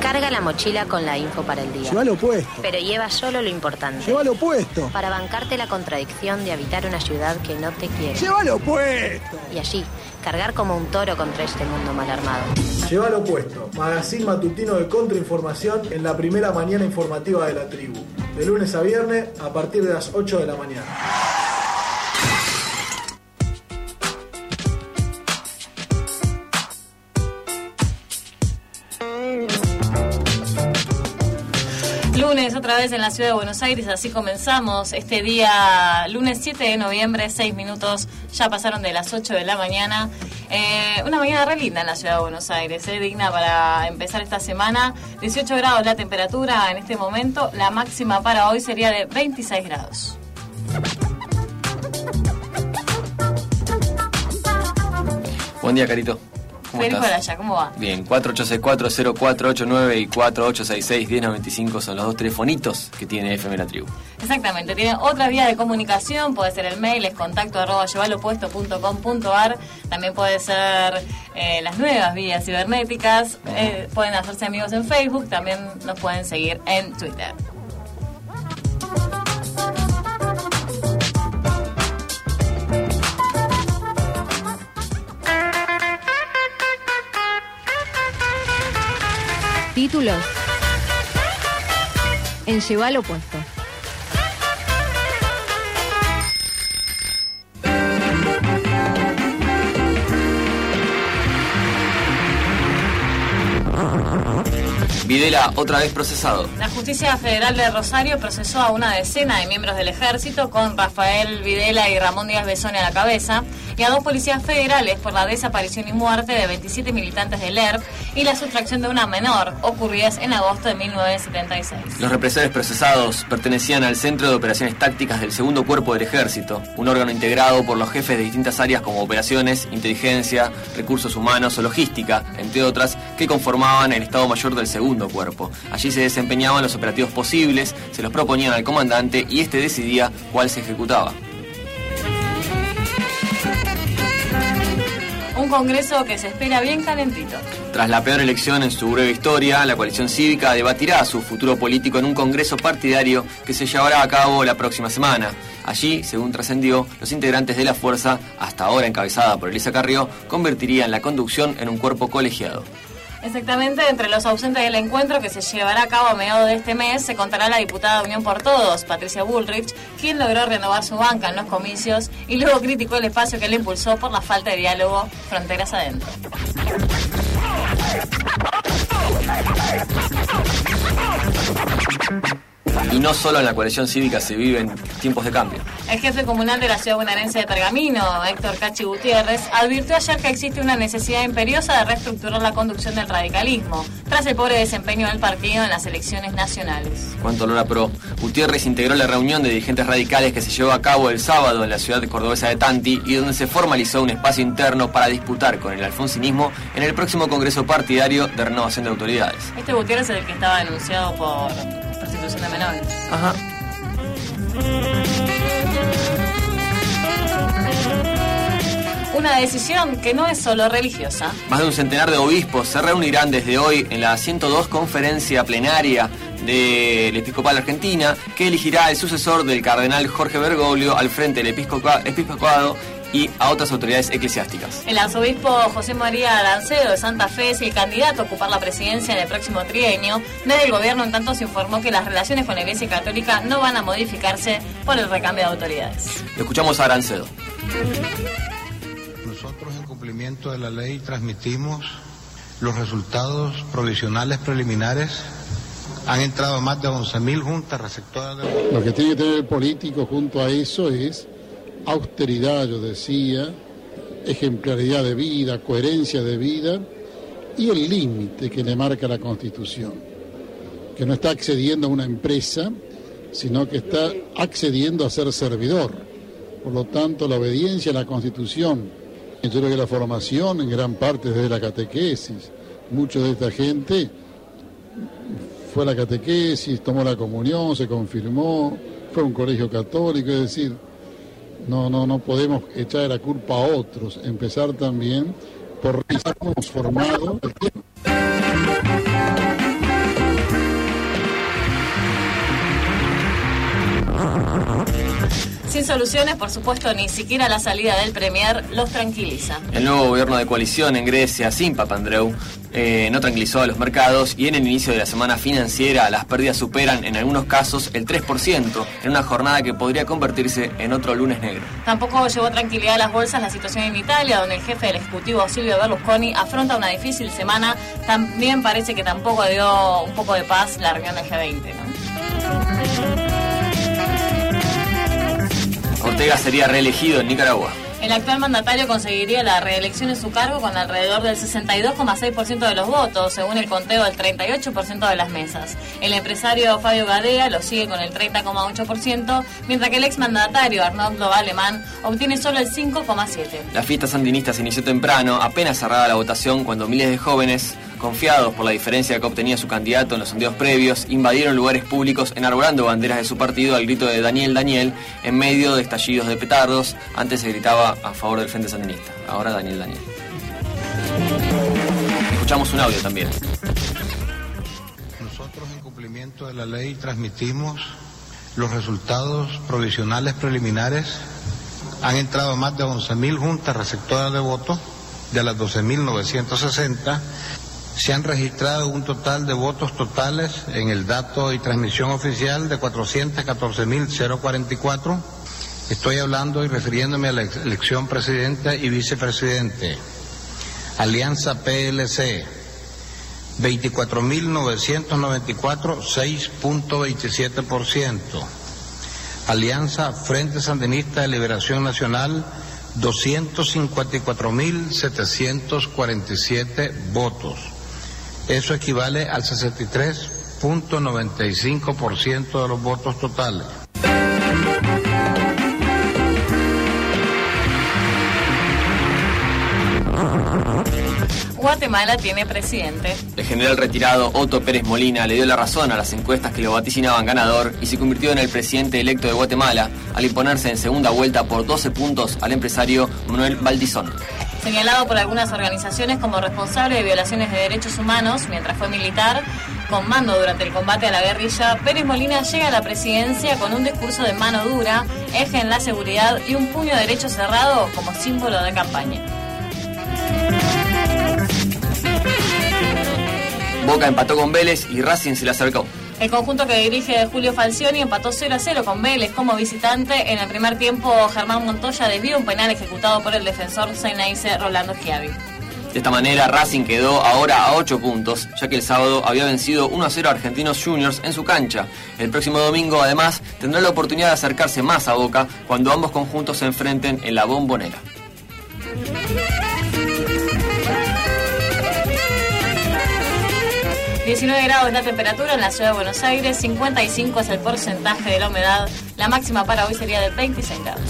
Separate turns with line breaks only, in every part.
Carga la mochila con la info para el día.
Llévalo puesto.
Pero lleva solo lo importante.
Llévalo puesto.
Para bancarte la contradicción de habitar una ciudad que no te quiere.
Llévalo puesto.
Y allí, cargar como un toro contra este mundo mal armado.
Llévalo puesto. Magazín matutino de contrainformación en la primera mañana informativa de la tribu. De lunes a viernes a partir de las 8 de la mañana.
Lunes otra vez en la ciudad de Buenos Aires, así comenzamos este día, lunes 7 de noviembre, 6 minutos, ya pasaron de las 8 de la mañana. Una mañana re linda en la ciudad de Buenos Aires, digna para empezar esta semana. 18 grados la temperatura en este momento, la máxima para hoy sería de 26 grados.
Buen día, Carito. ¿Cómo
Federico
estás?
Araya, ¿cómo va?
Bien, 4864-0489 y 4866-1095 son los dos telefonitos que tiene FM La Tribu.
Exactamente, tienen otra vía de comunicación, puede ser el mail, es contacto@llevalopuesto.com.ar, también puede ser las nuevas vías cibernéticas, pueden hacerse amigos en Facebook, también nos pueden seguir en Twitter.
Títulos en Llévalo Puesto.
Videla otra vez procesado.
La Justicia Federal de Rosario procesó a una decena de miembros del Ejército con Rafael Videla y Ramón Díaz Besone a la cabeza y a 2 policías federales por la desaparición y muerte de 27 militantes del ERP y la sustracción de una menor ocurridas en agosto de 1976.
Los represores procesados pertenecían al Centro de Operaciones Tácticas del Segundo Cuerpo del Ejército, un órgano integrado por los jefes de distintas áreas como operaciones, inteligencia, recursos humanos o logística, entre otras, que conformaban el Estado Mayor del Segundo Cuerpo. Allí se desempeñaban los operativos posibles, se los proponían al comandante y este decidía cuál se ejecutaba.
Un congreso que se espera bien calentito.
Tras la peor elección en su breve historia, la coalición cívica debatirá su futuro político en un congreso partidario que se llevará a cabo la próxima semana. Allí, según trascendió, los integrantes de la fuerza, hasta ahora encabezada por Elisa Carrió, convertirían la conducción en un cuerpo colegiado.
Exactamente, entre los ausentes del encuentro que se llevará a cabo a mediados de este mes se contará la diputada de Unión por Todos, Patricia Bullrich, quien logró renovar su banca en los comicios y luego criticó el espacio que le impulsó por la falta de diálogo fronteras adentro.
Y no solo en la coalición cívica se viven tiempos de cambio.
El jefe comunal de la ciudad bonaerense de Pergamino, Héctor Cachi Gutiérrez, advirtió ayer que existe una necesidad imperiosa de reestructurar la conducción del radicalismo, tras el pobre desempeño del partido en las elecciones nacionales.
Cuánto olor a pro. Gutiérrez integró la reunión de dirigentes radicales que se llevó a cabo el sábado en la ciudad cordobesa de Tanti y donde se formalizó un espacio interno para disputar con el alfonsinismo en el próximo Congreso Partidario de Renovación de Autoridades.
Este Gutiérrez es el que estaba denunciado por prostitución de menores.
Ajá.
Una decisión que no es solo religiosa.
Más de un centenar de obispos se reunirán desde hoy en la 102 conferencia plenaria del Episcopal Argentina, que elegirá el sucesor del cardenal Jorge Bergoglio al frente del episcopado y a otras autoridades eclesiásticas.
El arzobispo José María Arancedo de Santa Fe es el candidato a ocupar la presidencia en el próximo trienio. Desde el gobierno, en tanto, se informó que las relaciones con la Iglesia Católica no van a modificarse por el recambio de autoridades.
Lo escuchamos a Arancedo.
Nosotros, en cumplimiento de la ley, transmitimos los resultados provisionales preliminares. Han entrado más de 11.000 juntas receptoras de...
Lo que tiene que tener el político junto a eso es austeridad, yo decía, ejemplaridad de vida, coherencia de vida y el límite que le marca la Constitución, que no está accediendo a una empresa, sino que está accediendo a ser servidor. Por lo tanto, la obediencia a la Constitución. Yo creo que la formación en gran parte es de la catequesis. Mucho de esta gente fue a la catequesis, tomó la comunión, se confirmó, fue a un colegio católico, es decir, no podemos echar la culpa a otros, empezar también por revisarnos formado.
Sin soluciones, por supuesto, ni siquiera la salida del Premier los tranquiliza.
El nuevo gobierno de coalición en Grecia, sin Papandreou, no tranquilizó a los mercados y en el inicio de la semana financiera las pérdidas superan en algunos casos el 3% en una jornada que podría convertirse en otro lunes negro.
Tampoco llevó tranquilidad a las bolsas la situación en Italia, donde el jefe del Ejecutivo Silvio Berlusconi afronta una difícil semana. También parece que tampoco dio un poco de paz la reunión del G20, ¿no?
Ortega sería reelegido en Nicaragua.
El actual mandatario conseguiría la reelección en su cargo con alrededor del 62,6% de los votos, según el conteo del 38% de las mesas. El empresario Fabio Gadea lo sigue con el 30,8%, mientras que el exmandatario Arnoldo Alemán obtiene solo el 5,7%.
La fiesta sandinista se inició temprano, apenas cerrada la votación, cuando miles de jóvenes, confiados por la diferencia que obtenía su candidato en los sondeos previos, invadieron lugares públicos enarbolando banderas de su partido al grito de Daniel, Daniel, en medio de estallidos de petardos. Antes se gritaba a favor del Frente Sandinista, ahora Daniel, Daniel. Escuchamos un audio también.
Nosotros, en cumplimiento de la ley, transmitimos los resultados provisionales preliminares. Han entrado más de 11.000 juntas receptoras de votos. De las 12.960, se han registrado un total de votos totales en el dato y transmisión oficial de 414.044. Estoy hablando y refiriéndome a la elección presidente y vicepresidente. Alianza PLC, 24.994, 6.27%. Alianza Frente Sandinista de Liberación Nacional, 254.747 votos. Eso equivale al 63.95% de los votos totales.
Guatemala tiene presidente.
El general retirado Otto Pérez Molina le dio la razón a las encuestas que lo vaticinaban ganador y se convirtió en el presidente electo de Guatemala al imponerse en segunda vuelta por 12 puntos al empresario Manuel Valdizón.
Señalado por algunas organizaciones como responsable de violaciones de derechos humanos mientras fue militar con mando durante el combate a la guerrilla, Pérez Molina llega a la presidencia con un discurso de mano dura, eje en la seguridad y un puño derecho cerrado como símbolo de campaña.
Boca empató con Vélez y Racing se le acercó.
El conjunto que dirige Julio Falcioni empató 0-0 con Vélez como visitante. En el primer tiempo, Germán Montoya desvió un penal ejecutado por el defensor Xeneize Rolando Schiavi.
De esta manera, Racing quedó ahora a 8 puntos, ya que el sábado había vencido 1-0 a Argentinos Juniors en su cancha. El próximo domingo, además, tendrá la oportunidad de acercarse más a Boca cuando ambos conjuntos se enfrenten en la Bombonera.
...19 grados es la temperatura en la ciudad de Buenos Aires, 55 es el porcentaje de la humedad, la máxima para hoy sería de 26 grados.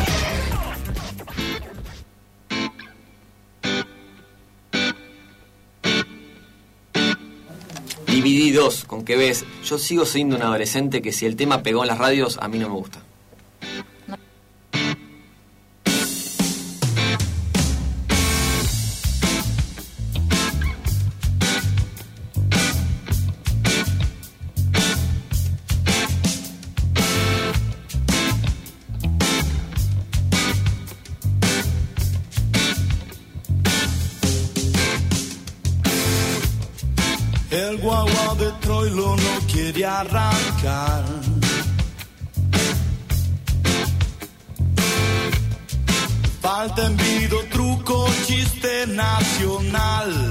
Divididos, ¿con qué ves? Yo sigo siendo un adolescente que si el tema pegó en las radios, a mí no me gusta.
El guagua de Troilo no quiere arrancar. Falta envido, truco, chiste nacional.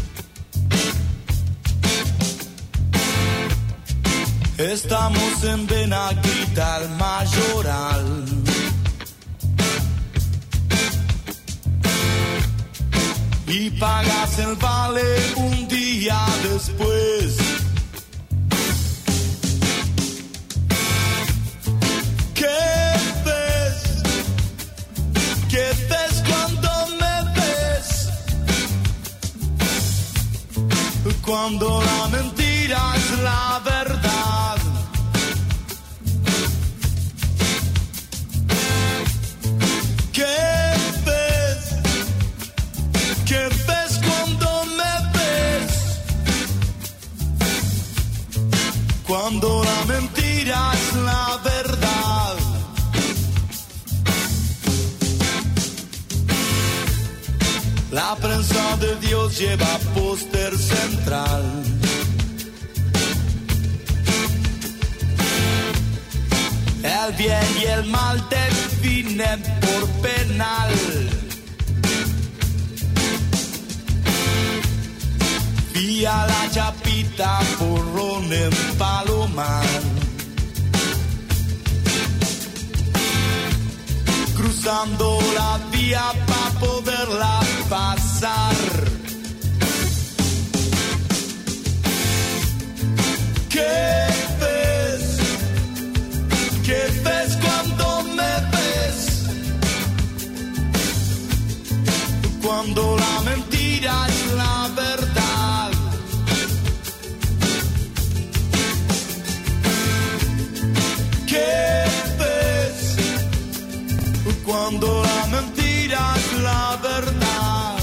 Estamos en Benaguita, el Mayoral. Y pagas el vale un día después. ¿Qué ves? ¿Qué ves cuando me ves? Cuando la mentira es la verdad. ¿Qué ves? ¿Qué ves cuando me ves? Cuando la mentira es la verdad. La prensa de Dios lleva póster central. El bien y el mal definen por penal. Vía la Chapita, porrón en Palomar. Cruzando la vía para poderla pasar. ¿Qué ves? ¿Qué ves cuando me ves? Cuando la mentira es la verdad. ¿Qué ves? Cuando la mentira es la verdad.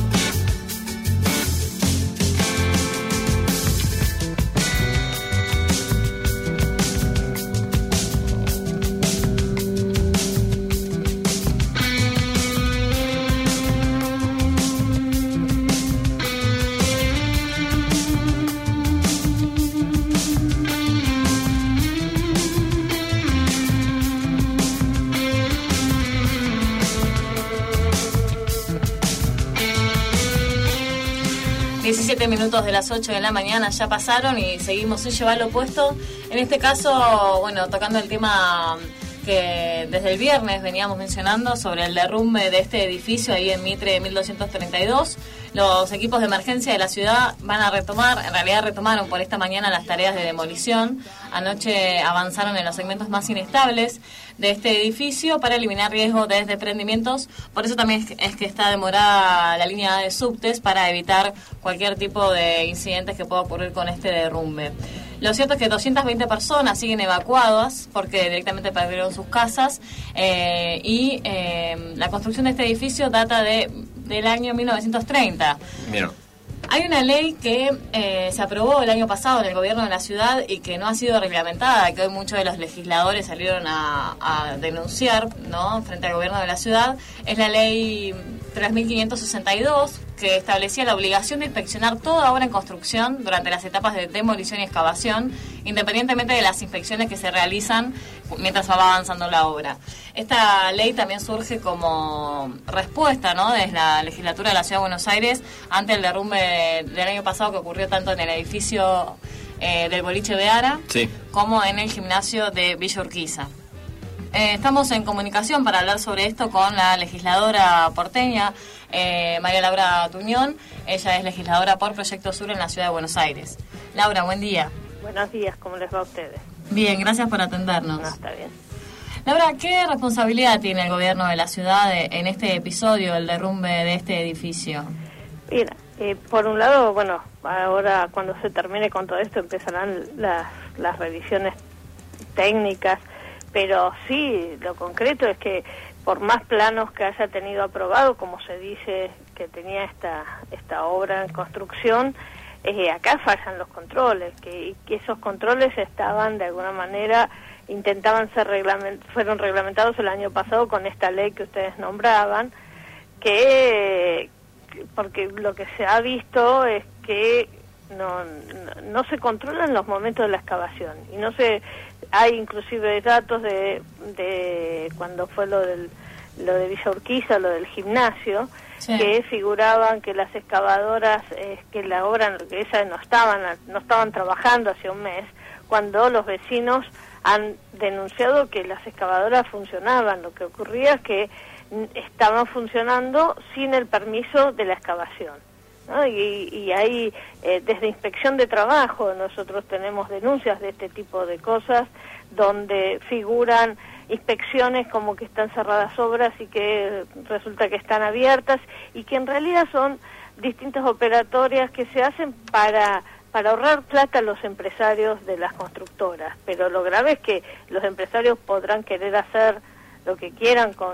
Minutos de las 8 de la mañana ya pasaron y seguimos en Llevar lo Puesto. En este caso, bueno, tocando el tema que desde el viernes veníamos mencionando sobre el derrumbe de este edificio ahí en Mitre 1232. Los equipos de emergencia de la ciudad van a retomar, en realidad retomaron por esta mañana las tareas de demolición. Anoche avanzaron en los segmentos más inestables de este edificio para eliminar riesgo de desprendimientos. Por eso también es que está demorada la línea de subtes para evitar cualquier tipo de incidentes que pueda ocurrir con este derrumbe. Lo cierto es que 220 personas siguen evacuadas porque directamente perdieron sus casas y la construcción de este edificio data del año 1930.
Bien.
Hay una ley que se aprobó el año pasado en el gobierno de la ciudad y que no ha sido reglamentada, que hoy muchos de los legisladores salieron a denunciar, ¿no?, frente al gobierno de la ciudad. Es la ley 3562, que establecía la obligación de inspeccionar toda obra en construcción durante las etapas de demolición y excavación, independientemente de las inspecciones que se realizan mientras va avanzando la obra. Esta ley también surge como respuesta, ¿no?, desde la legislatura de la Ciudad de Buenos Aires ante el derrumbe del año pasado que ocurrió tanto en el edificio del boliche Beara,
sí,
como en el gimnasio de Villa Urquiza. Estamos en comunicación para hablar sobre esto con la legisladora porteña, María Laura Tuñón. Ella es legisladora por Proyecto Sur en la Ciudad de Buenos Aires. Laura, buen día.
Buenos días, ¿cómo les va a ustedes?
Bien, gracias por atendernos.
No, está bien.
Laura, ¿qué responsabilidad tiene el gobierno de la ciudad en este episodio, el derrumbe de este edificio?
Mira, por un lado, bueno, ahora cuando se termine con todo esto empezarán las revisiones técnicas, pero sí, lo concreto es que por más planos que haya tenido aprobado, como se dice que tenía esta obra en construcción, acá fallan los controles, que esos controles estaban de alguna manera, fueron reglamentados el año pasado con esta ley que ustedes nombraban, porque lo que se ha visto es que no se controlan los momentos de la excavación y hay inclusive datos de cuando fue lo de Villa Urquiza, lo del gimnasio, sí, que figuraban que las excavadoras que la obra que esas no estaban trabajando hace un mes, cuando los vecinos han denunciado que las excavadoras funcionaban. Lo que ocurría es que estaban funcionando sin el permiso de la excavación, ¿no? Y hay, desde Inspección de Trabajo, nosotros tenemos denuncias de este tipo de cosas, donde figuran inspecciones como que están cerradas obras y que resulta que están abiertas, y que en realidad son distintas operatorias que se hacen para ahorrar plata a los empresarios de las constructoras. Pero lo grave es que los empresarios podrán querer hacer lo que quieran con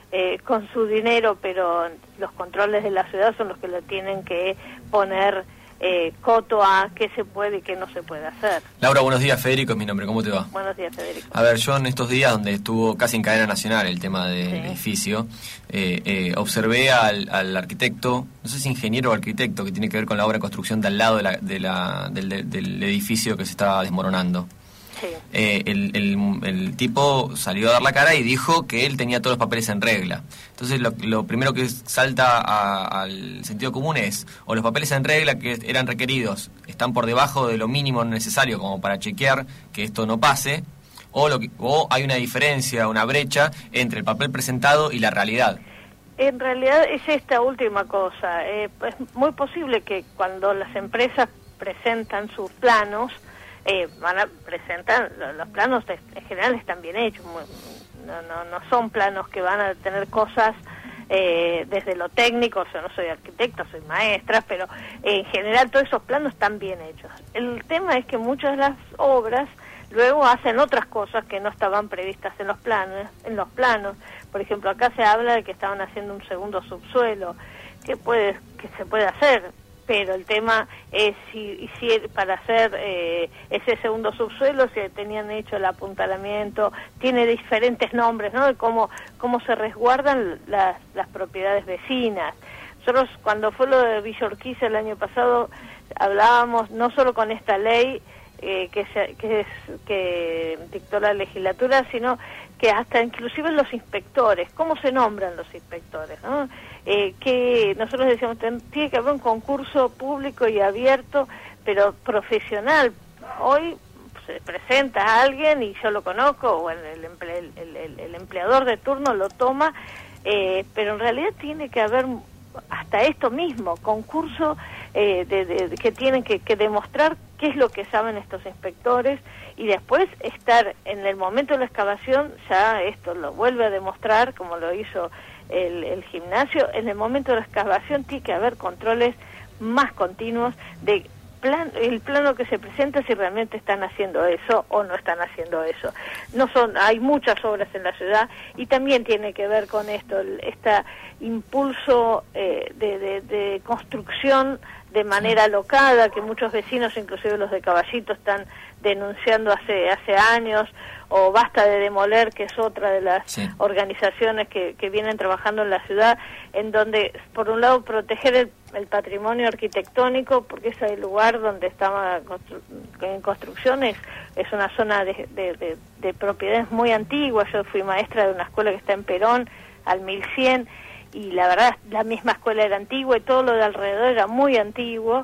su dinero, pero los controles de la ciudad son los que lo tienen que poner coto a qué se puede y qué no se puede hacer.
Laura, buenos días. Federico es mi nombre, ¿cómo te va?
Buenos días, Federico.
A ver, yo en estos días donde estuvo casi en cadena nacional el tema del edificio, observé al arquitecto, no sé si ingeniero o arquitecto, que tiene que ver con la obra de construcción de al lado del edificio que se estaba desmoronando.
Sí.
El tipo salió a dar la cara y dijo que él tenía todos los papeles en regla. Entonces lo primero que salta al sentido común es, o los papeles en regla que eran requeridos están por debajo de lo mínimo necesario como para chequear que esto no pase, o hay una diferencia, una brecha entre el papel presentado y la realidad.
En realidad es esta última cosa. Es muy posible que cuando las empresas presentan sus planos, presentan los planos en general están bien hechos, no son planos que van a tener cosas desde lo técnico. Yo no soy arquitecta, soy maestra, pero en general todos esos planos están bien hechos. El tema es que muchas de las obras luego hacen otras cosas que no estaban previstas en los planos. Por ejemplo, acá se habla de que estaban haciendo un segundo subsuelo, que se puede hacer, pero el tema es si para hacer ese segundo subsuelo, si tenían hecho el apuntalamiento, tiene diferentes nombres, ¿no? De cómo se resguardan las propiedades vecinas. Nosotros, cuando fue lo de Villa Urquiza el año pasado, hablábamos no solo con esta ley que dictó la legislatura, sino que hasta inclusive los inspectores, cómo se nombran los inspectores, ¿no? Que nosotros decíamos, tiene que haber un concurso público y abierto, pero profesional. Hoy se presenta a alguien y yo lo conozco, o el empleador de turno lo toma, pero en realidad tiene que haber hasta esto mismo, concurso que tienen que demostrar qué es lo que saben estos inspectores, y después estar en el momento de la excavación, ya esto lo vuelve a demostrar, como lo hizo el gimnasio. En el momento de la excavación tiene que haber controles más continuos de el plano que se presenta, si realmente están haciendo eso o no están haciendo eso. Hay muchas obras en la ciudad, y también tiene que ver con esto, este impulso de construcción de manera alocada, que muchos vecinos, inclusive los de Caballito, están denunciando hace años, o Basta de Demoler, que es otra de las organizaciones que vienen trabajando en la ciudad, en donde, por un lado, proteger el patrimonio arquitectónico, porque es el lugar donde estaba en construcciones, es una zona de propiedades muy antiguas. Yo fui maestra de una escuela que está en Perón, al 1100, y la verdad, la misma escuela era antigua y todo lo de alrededor era muy antiguo,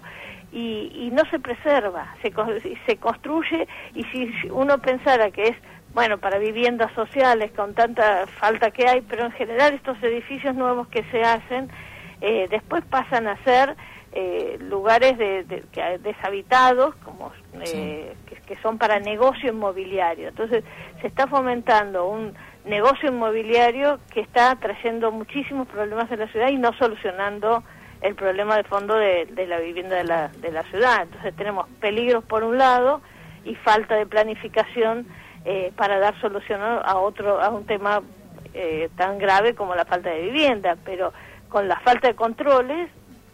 y no se preserva, se construye, y si uno pensara que es, bueno, para viviendas sociales con tanta falta que hay, pero en general estos edificios nuevos que se hacen, después pasan a ser lugares deshabitados, como que son para negocio inmobiliario. Entonces se está fomentando un negocio inmobiliario que está trayendo muchísimos problemas en la ciudad y no solucionando el problema de fondo de la vivienda de la ciudad. Entonces tenemos peligros por un lado y falta de planificación para dar solución a un tema tan grave como la falta de vivienda, pero con la falta de controles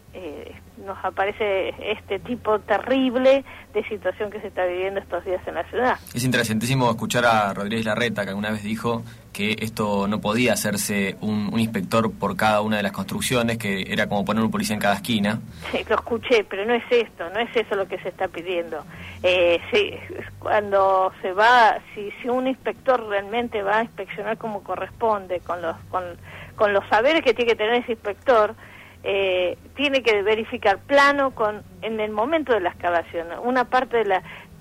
nos aparece este tipo terrible de situación que se está viviendo estos días en la ciudad.
Es interesantísimo escuchar a Rodríguez Larreta, que alguna vez dijo que esto no podía hacerse un inspector por cada una de las construcciones, que era como poner un policía en cada esquina.
Sí, lo escuché, pero no es eso lo que se está pidiendo. Cuando se va, si un inspector realmente va a inspeccionar como corresponde, con los saberes que tiene que tener ese inspector, tiene que verificar plano en el momento de la excavación. Una parte de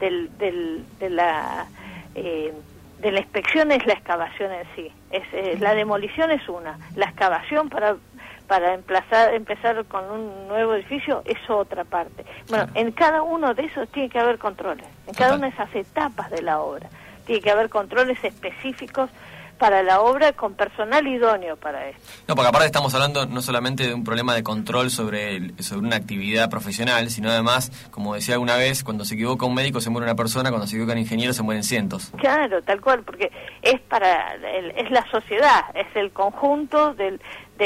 la inspección es la excavación en sí. La demolición es una. La excavación para empezar con un nuevo edificio es otra parte. Bueno, en cada uno de esos tiene que haber controles. En cada una de esas etapas de la obra tiene que haber controles específicos para la obra con personal idóneo para esto.
No, porque aparte estamos hablando no solamente de un problema de control sobre una actividad profesional, sino además, como decía alguna vez, cuando se equivoca un médico se muere una persona, cuando se equivoca un ingeniero se mueren cientos.
Claro, tal cual, porque es la sociedad, es el conjunto del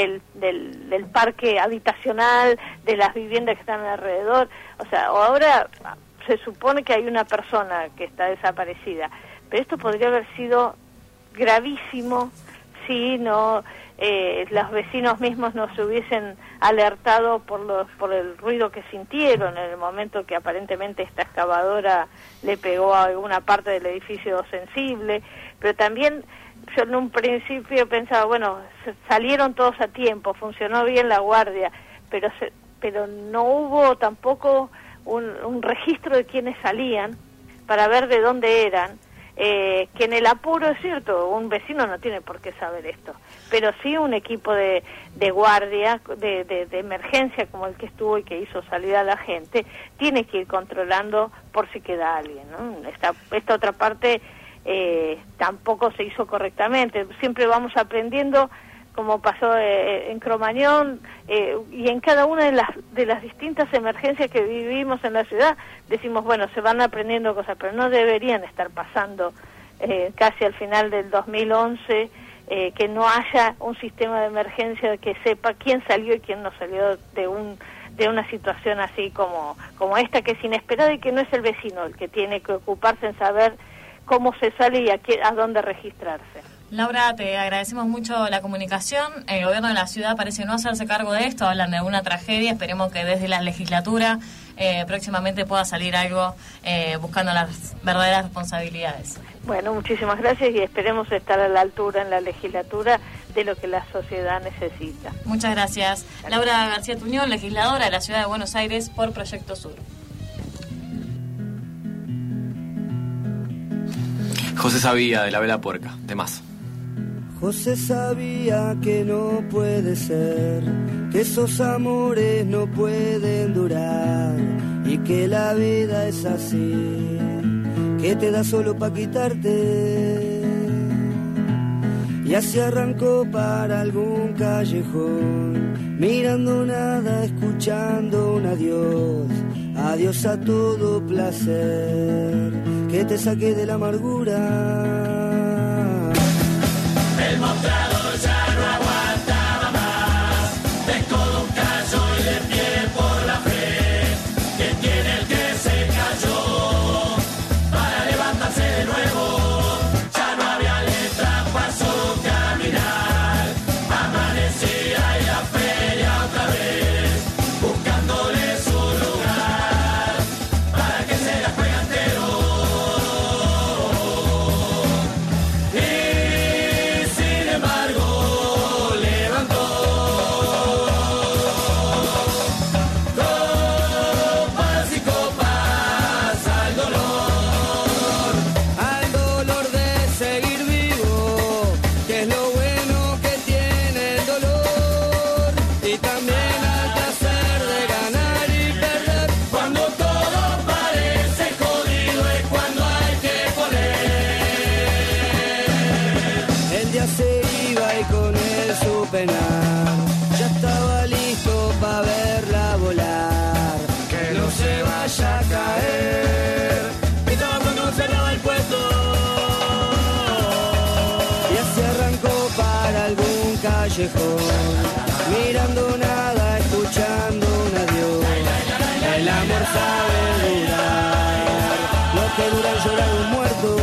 parque habitacional, de las viviendas que están alrededor. O sea, ahora se supone que hay una persona que está desaparecida, pero esto podría haber sido gravísimo si no los vecinos mismos no se hubiesen alertado por el ruido que sintieron en el momento que aparentemente esta excavadora le pegó a alguna parte del edificio sensible. Pero también yo en un principio pensaba, bueno, salieron todos a tiempo, funcionó bien la guardia, pero no hubo tampoco un registro de quiénes salían para ver de dónde eran. Que en el apuro, es cierto, un vecino no tiene por qué saber esto, pero sí un equipo de guardia, de emergencia como el que estuvo y que hizo salir a la gente, tiene que ir controlando por si queda alguien, ¿no? Esta otra parte tampoco se hizo correctamente. Siempre vamos aprendiendo, como pasó en Cromañón, y en cada una de las distintas emergencias que vivimos en la ciudad, decimos, bueno, se van aprendiendo cosas, pero no deberían estar pasando casi al final del 2011, que no haya un sistema de emergencia que sepa quién salió y quién no salió de una situación así como esta, que es inesperada y que no es el vecino el que tiene que ocuparse en saber cómo se sale y a dónde registrarse.
Laura, te agradecemos mucho la comunicación. El gobierno de la ciudad parece no hacerse cargo de esto, hablan de una tragedia. Esperemos que desde la legislatura próximamente pueda salir algo buscando las verdaderas responsabilidades.
Bueno, muchísimas gracias y esperemos estar a la altura en la legislatura de lo que la sociedad necesita.
Muchas gracias. Laura García Tuñón, legisladora de la Ciudad de Buenos Aires por Proyecto Sur.
José Sabía, de La Vela Puerca, de más.
José sabía que no puede ser, que esos amores no pueden durar y que la vida es así, que te da solo pa' quitarte. Y así arrancó para algún callejón, mirando nada, escuchando un adiós, adiós a todo placer, que te saque de la amargura.
El mostrador ya no aguantaba más, de codo un callo y de pie por la fe, que tiene el que se cayó, para levantarse de nuevo, ya no había letra, pasó caminar, amanecía y la feria otra vez, buscándole su lugar, para que se la juegue entero.
Ya estaba listo para verla volar, que no se vaya a caer, gritaba cuando cerraba el puesto. Y así arrancó para algún callejón, mirando nada, escuchando un adiós. El amor sabe durar, lo que dura el llorar un muerto.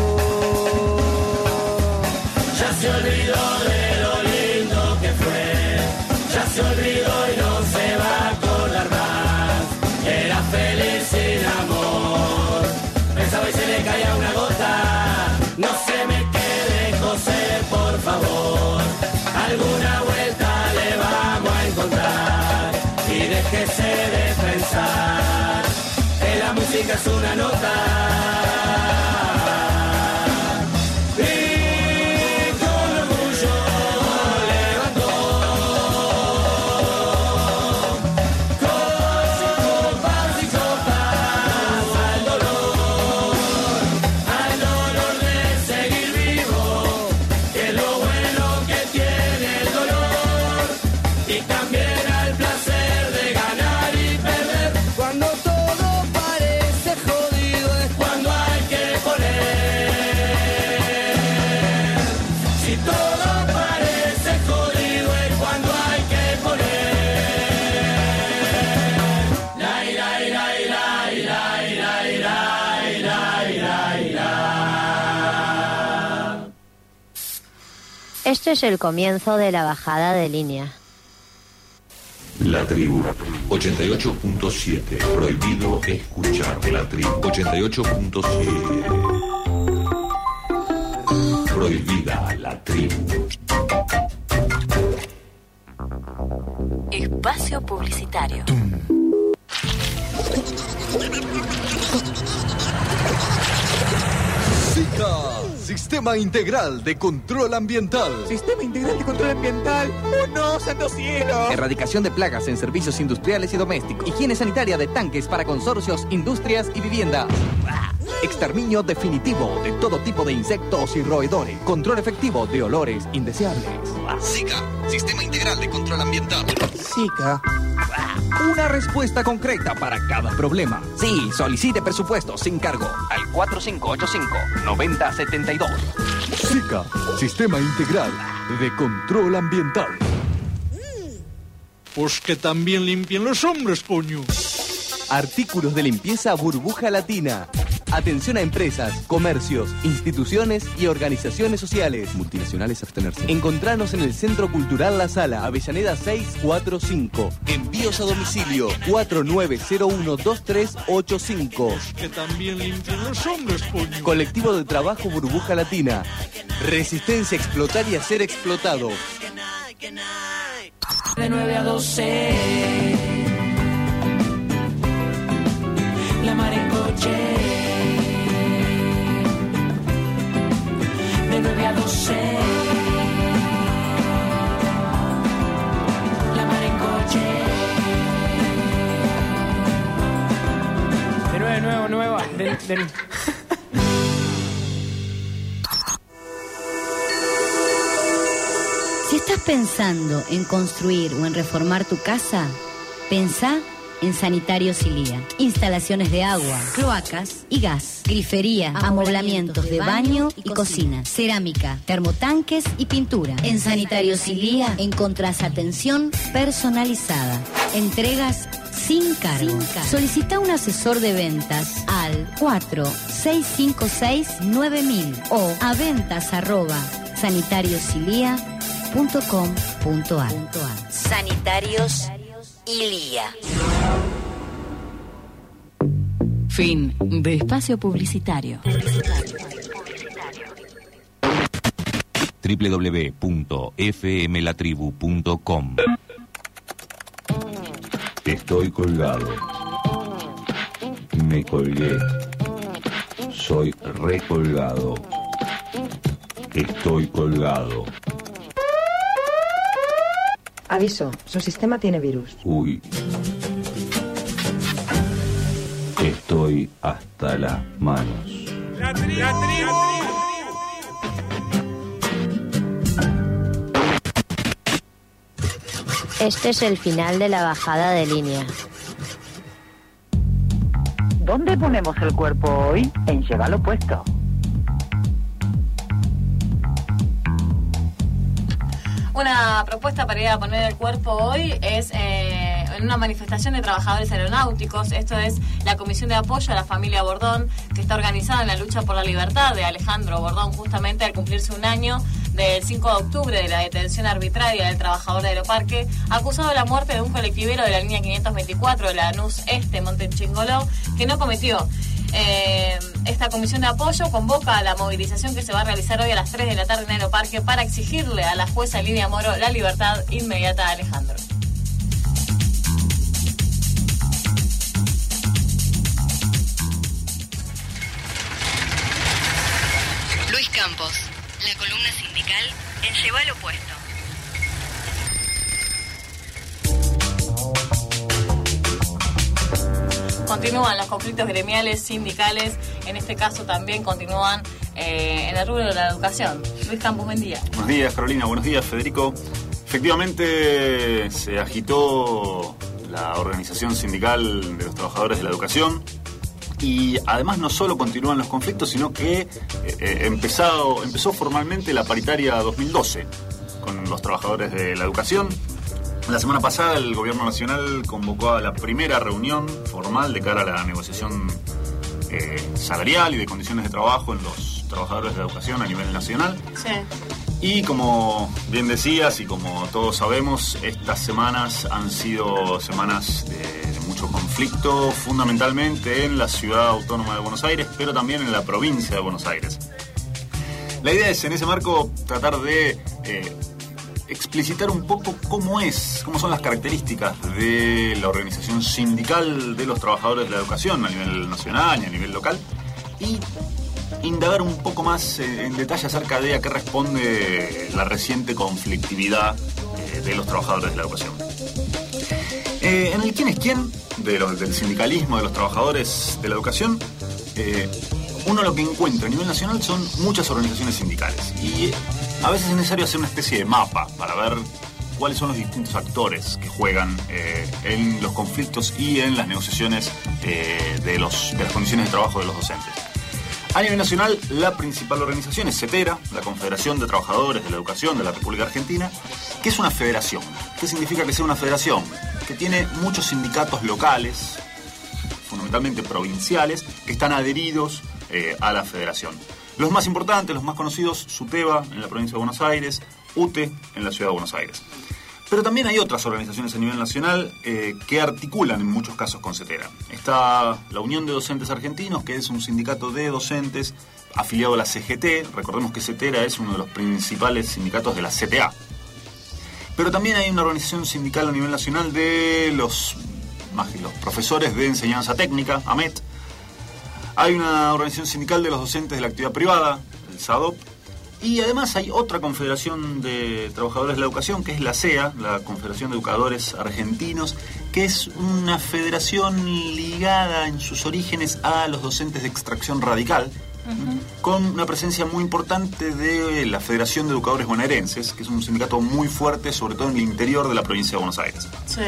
Ya se olvidó de lo lindo que fue, ya se olvidó y no se va a acordar más. Era feliz sin amor, pensaba y se le caía una gota. No se me quede, José, por favor, alguna vuelta le vamos a encontrar. Y déjese de pensar que la música es una nota. Que lo
Este es el comienzo de la bajada de línea.
La Tribu 88.7. Prohibido escuchar. La Tribu 88.7. Prohibida la Tribu.
Espacio publicitario.
SICA, Sistema Integral de Control Ambiental.
¿Sistema Integral de Control Ambiental? ¡Oh no, santo cielo!
Erradicación de plagas en servicios industriales y domésticos. Higiene sanitaria de tanques para consorcios, industrias y vivienda. Exterminio definitivo de todo tipo de insectos y roedores. Control efectivo de olores indeseables.
SICA, Sistema Integral de Control Ambiental.
SICA. Una respuesta concreta para cada problema. Sí, solicite presupuesto sin cargo al 4585-9072.
SICA, Sistema Integral de Control Ambiental.
Pues que también limpien los hombres, coño.
Artículos de limpieza Burbuja Latina. Atención a empresas, comercios, instituciones y organizaciones sociales. Multinacionales abstenerse. Encontranos en el Centro Cultural La Sala, Avellaneda 645. Envíos a domicilio 4901-2385.
Que también limpien los hombres, coño.
Colectivo de Trabajo Burbuja Latina. Resistencia a explotar y a ser explotado.
De 9 a 12. La mar en coche. De 9 a 12. La mar en coche.
De nueva.
Si estás pensando en construir o en reformar tu casa, pensá en Sanitarios Ilía. Instalaciones de agua, cloacas y gas, grifería, amoblamientos de baño y cocina, cerámica, termotanques y pintura. En Sanitarios Ilía encontrás atención personalizada, entregas sin cargo. Solicita un asesor de ventas al 4656-9000 o a ventas@sanitariosilia.com.ar.
Sanitarios Ilía.
Fin de espacio publicitario.
www.fmlatribu.com. Estoy colgado. Me colgué. Soy recolgado. Estoy colgado.
Aviso, su sistema tiene virus.
Uy. Estoy hasta las manos.
La tribu.
Este es el final de la bajada de línea.
¿Dónde ponemos el cuerpo hoy? En Llévalo Puesto.
Una propuesta para ir a poner el cuerpo hoy es en una manifestación de trabajadores aeronáuticos. Esto es la Comisión de Apoyo a la Familia Bordón, que está organizada en la lucha por la libertad de Alejandro Bordón, justamente al cumplirse un año del 5 de octubre de la detención arbitraria del trabajador de Aeroparque, acusado de la muerte de un colectivero de la línea 524 de la Lanús Este, Montechingoló, que no cometió. Esta comisión de apoyo convoca a la movilización que se va a realizar hoy a las 3 de la tarde en Aeroparque para exigirle a la jueza Lidia Moro la libertad inmediata de Alejandro.
Luis Campos, la columna sindical en Llévalo Puesto.
Continúan los conflictos gremiales, sindicales, en este caso también continúan en el rubro de la educación. Luis Campos, buen día.
Buenos días, Carolina. Buenos días, Federico. Efectivamente, se agitó la organización sindical de los trabajadores de la educación y además no solo continúan los conflictos, sino que empezó formalmente la paritaria 2012 con los trabajadores de la educación. La semana pasada el Gobierno Nacional convocó a la primera reunión formal de cara a la negociación salarial y de condiciones de trabajo en los trabajadores de la educación a nivel nacional.
Sí.
Y como bien decías y como todos sabemos, estas semanas han sido semanas de mucho conflicto, fundamentalmente en la ciudad autónoma de Buenos Aires, pero también en la provincia de Buenos Aires. La idea es, en ese marco, tratar de explicitar un poco cómo son las características de la organización sindical de los trabajadores de la educación a nivel nacional y a nivel local, y indagar un poco más en detalle acerca de a qué responde la reciente conflictividad de los trabajadores de la educación. En el quién es quién del sindicalismo de los trabajadores de la educación, uno lo que encuentra a nivel nacional son muchas organizaciones sindicales, y a veces es necesario hacer una especie de mapa para ver cuáles son los distintos actores que juegan en los conflictos y en las negociaciones de las condiciones de trabajo de los docentes. A nivel nacional, la principal organización es CETERA, la Confederación de Trabajadores de la Educación de la República Argentina, que es una federación. ¿Qué significa que sea una federación? Que tiene muchos sindicatos locales, fundamentalmente provinciales, que están adheridos a la federación. Los más importantes, los más conocidos, SUTEBA en la provincia de Buenos Aires, UTE en la ciudad de Buenos Aires. Pero también hay otras organizaciones a nivel nacional que articulan en muchos casos con CETERA. Está la Unión de Docentes Argentinos, que es un sindicato de docentes afiliado a la CGT. Recordemos que CETERA es uno de los principales sindicatos de la CTA. Pero también hay una organización sindical a nivel nacional de los profesores de enseñanza técnica, AMET. Hay una organización sindical de los docentes de la actividad privada, el SADOP. Y además hay otra confederación de trabajadores de la educación, que es la CEA, la Confederación de Educadores Argentinos, que es una federación ligada en sus orígenes a los docentes de extracción radical, con una presencia muy importante de la Federación de Educadores Bonaerenses, que es un sindicato muy fuerte, sobre todo en el interior de la provincia de Buenos Aires.
Sí.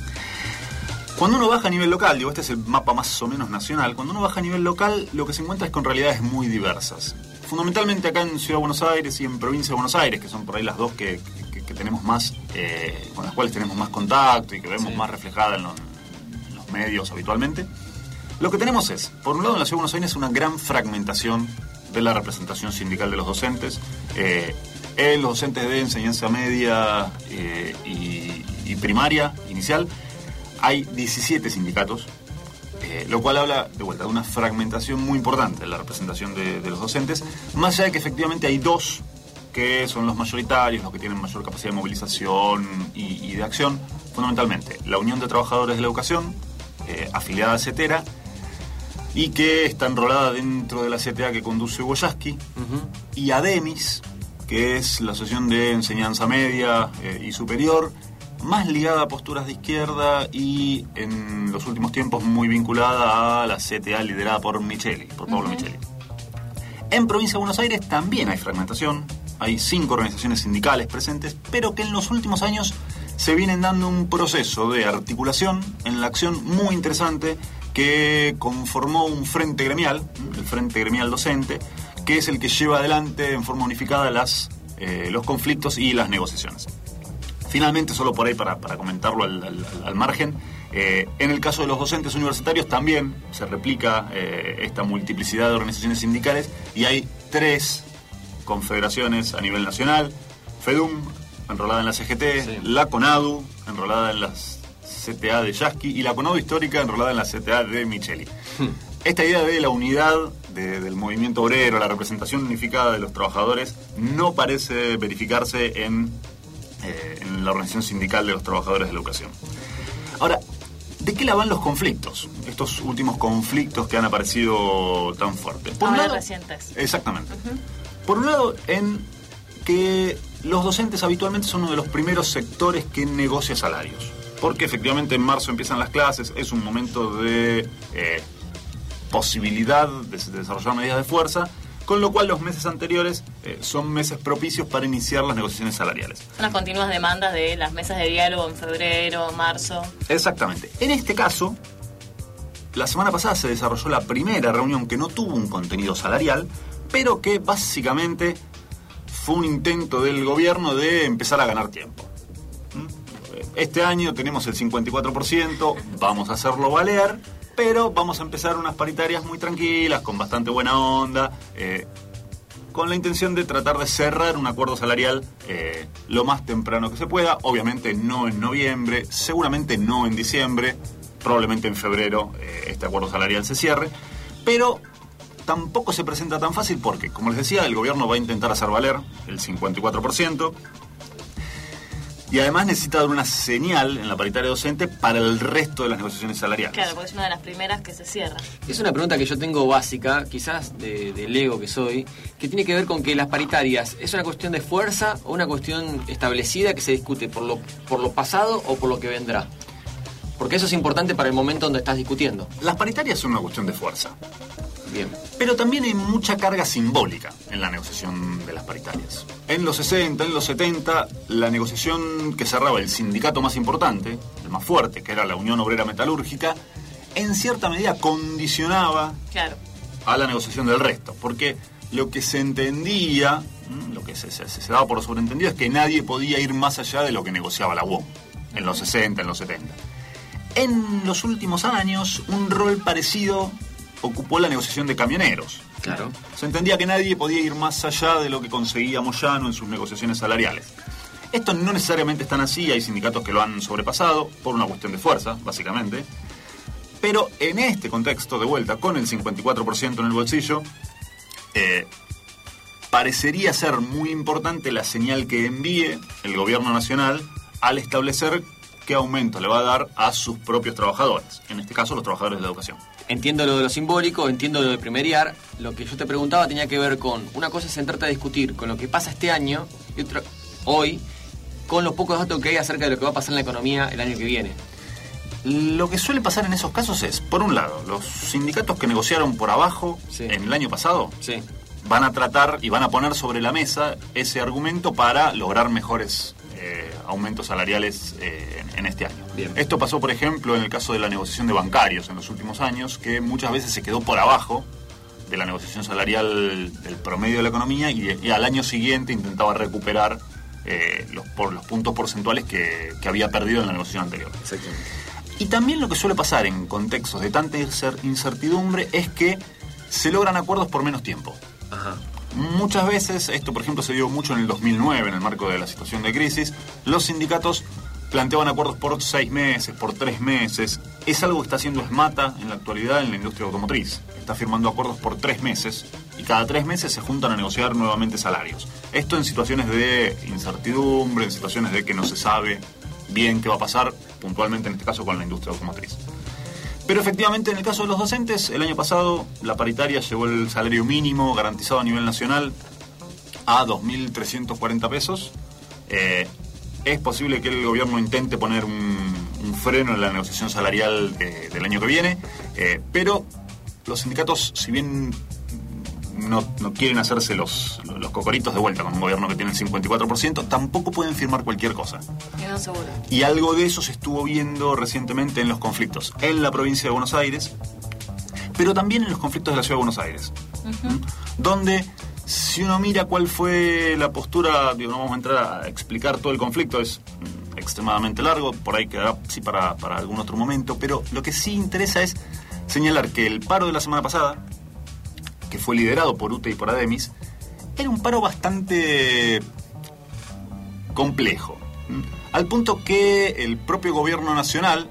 Cuando uno baja a nivel local, este es el mapa más o menos nacional, cuando uno baja a nivel local lo que se encuentra es con realidades muy diversas. Fundamentalmente acá en Ciudad de Buenos Aires y en Provincia de Buenos Aires, que son por ahí las dos que tenemos más, con las cuales tenemos más contacto y que vemos más reflejada en los medios habitualmente, lo que tenemos es, por un lado en la Ciudad de Buenos Aires, una gran fragmentación de la representación sindical de los docentes. En los docentes de enseñanza media y primaria inicial hay 17 sindicatos, lo cual habla de vuelta de una fragmentación muy importante de la representación de los docentes, más allá de que efectivamente hay dos que son los mayoritarios, los que tienen mayor capacidad de movilización y de acción, fundamentalmente la Unión de Trabajadores de la Educación, afiliada a CETERA, y que está enrolada dentro de la CTA que conduce Hugo Yasky, y ADEMIS, que es la Asociación de Enseñanza Media y Superior, más ligada a posturas de izquierda y en los últimos tiempos muy vinculada a la CTA liderada por Pablo Micheli. En Provincia de Buenos Aires también hay fragmentación, hay 5 organizaciones sindicales presentes, pero que en los últimos años se vienen dando un proceso de articulación en la acción muy interesante que conformó un frente gremial, el Frente Gremial Docente, que es el que lleva adelante en forma unificada los conflictos y las negociaciones. Finalmente, solo por ahí para comentarlo al margen, en el caso de los docentes universitarios también se replica esta multiplicidad de organizaciones sindicales y hay 3 confederaciones a nivel nacional: FEDUM, enrolada en la CGT, la CONADU, enrolada en las CTA de Yasky, y la CONADU histórica, enrolada en la CTA de Micheli. Esta idea de la unidad del movimiento obrero, la representación unificada de los trabajadores, no parece verificarse en la organización sindical de los trabajadores de la educación. Ahora, ¿de qué la van los conflictos? Estos últimos conflictos que han aparecido tan fuertes. Por un lado,
recientes.
Exactamente. Por un lado, en que los docentes habitualmente son uno de los primeros sectores que negocia salarios. Porque efectivamente en marzo empiezan las clases, es un momento de posibilidad de desarrollar medidas de fuerza, con lo cual los meses anteriores son meses propicios para iniciar las negociaciones salariales.
Son las continuas demandas de las mesas de diálogo en febrero, marzo.
Exactamente. En este caso, la semana pasada se desarrolló la primera reunión que no tuvo un contenido salarial, pero que básicamente fue un intento del gobierno de empezar a ganar tiempo. Este año tenemos el 54%, vamos a hacerlo valer, pero vamos a empezar unas paritarias muy tranquilas, con bastante buena onda. con la intención de tratar de cerrar un acuerdo salarial lo más temprano que se pueda. Obviamente no en noviembre, seguramente no en diciembre, probablemente en febrero este acuerdo salarial se cierre, pero tampoco se presenta tan fácil porque, como les decía, el gobierno va a intentar hacer valer el 54%. Y además necesita dar una señal en la paritaria docente para el resto de las negociaciones salariales.
Claro, porque es una de las primeras que se cierra.
Es una pregunta que yo tengo básica, quizás del ego que soy, que tiene que ver con que las paritarias es una cuestión de fuerza o una cuestión establecida que se discute por lo pasado o por lo que vendrá. Porque eso es importante para el momento donde estás discutiendo.
Las paritarias son una cuestión de fuerza.
Bien.
Pero también hay mucha carga simbólica en la negociación de las paritarias. En los 60, en los 70, la negociación que cerraba el sindicato más importante, el más fuerte, que era la Unión Obrera Metalúrgica, en cierta medida condicionaba a la negociación del resto. Porque lo que se entendía, lo que se daba por sobreentendido es que nadie podía ir más allá de lo que negociaba la UOM en los 60, en los 70. En los últimos años, un rol parecido ocupó la negociación de camioneros.
Claro.
Se entendía que nadie podía ir más allá de lo que conseguía Moyano en sus negociaciones salariales. Esto no necesariamente es tan así, hay sindicatos que lo han sobrepasado por una cuestión de fuerza, básicamente. Pero en este contexto, de vuelta, con el 54% en el bolsillo, parecería ser muy importante la señal que envíe el gobierno nacional al establecer qué aumento le va a dar a sus propios trabajadores, en este caso los trabajadores de la educación.
Entiendo lo de lo simbólico, entiendo lo de primeriar. Lo que yo te preguntaba tenía que ver con, una cosa es sentarte a discutir con lo que pasa este año y otra, hoy, con los pocos datos que hay acerca de lo que va a pasar en la economía el año que viene.
Lo que suele pasar en esos casos es, por un lado, los sindicatos que negociaron por abajo en el año pasado van a tratar y van a poner sobre la mesa ese argumento para lograr mejores aumentos salariales en este año.
Bien.
Esto pasó, por ejemplo, en el caso de la negociación de bancarios en los últimos años, que muchas veces se quedó por abajo de la negociación salarial del promedio de la economía y al año siguiente intentaba recuperar los puntos porcentuales que había perdido en la negociación anterior.
Exactamente.
Y también lo que suele pasar en contextos de tanta incertidumbre es que se logran acuerdos por menos tiempo.
Ajá.
Muchas veces, esto por ejemplo se dio mucho en el 2009, en el marco de la situación de crisis, los sindicatos planteaban acuerdos por 6 meses, por 3 meses. Es algo que está haciendo ESMATA en la actualidad en la industria automotriz. Está firmando acuerdos por 3 meses y cada 3 meses se juntan a negociar nuevamente salarios. Esto en situaciones de incertidumbre, en situaciones de que no se sabe bien qué va a pasar, puntualmente en este caso con la industria automotriz. Pero efectivamente en el caso de los docentes, el año pasado la paritaria llevó el salario mínimo garantizado a nivel nacional a 2.340 pesos. Es posible que el gobierno intente poner un freno en la negociación salarial del año que viene, pero los sindicatos, si bien no quieren hacerse los cocoritos de vuelta con un gobierno que tiene el 54%, tampoco pueden firmar cualquier cosa.
No, seguro.
Y algo de eso se estuvo viendo recientemente en los conflictos en la provincia de Buenos Aires, pero también en los conflictos de la ciudad de Buenos Aires, donde si uno mira cuál fue la postura, no vamos a entrar a explicar todo el conflicto, es extremadamente largo, por ahí quedará sí para algún otro momento, pero lo que sí interesa es señalar que el paro de la semana pasada, que fue liderado por UTE y por ADEMIS, era un paro bastante complejo, al punto que el propio gobierno nacional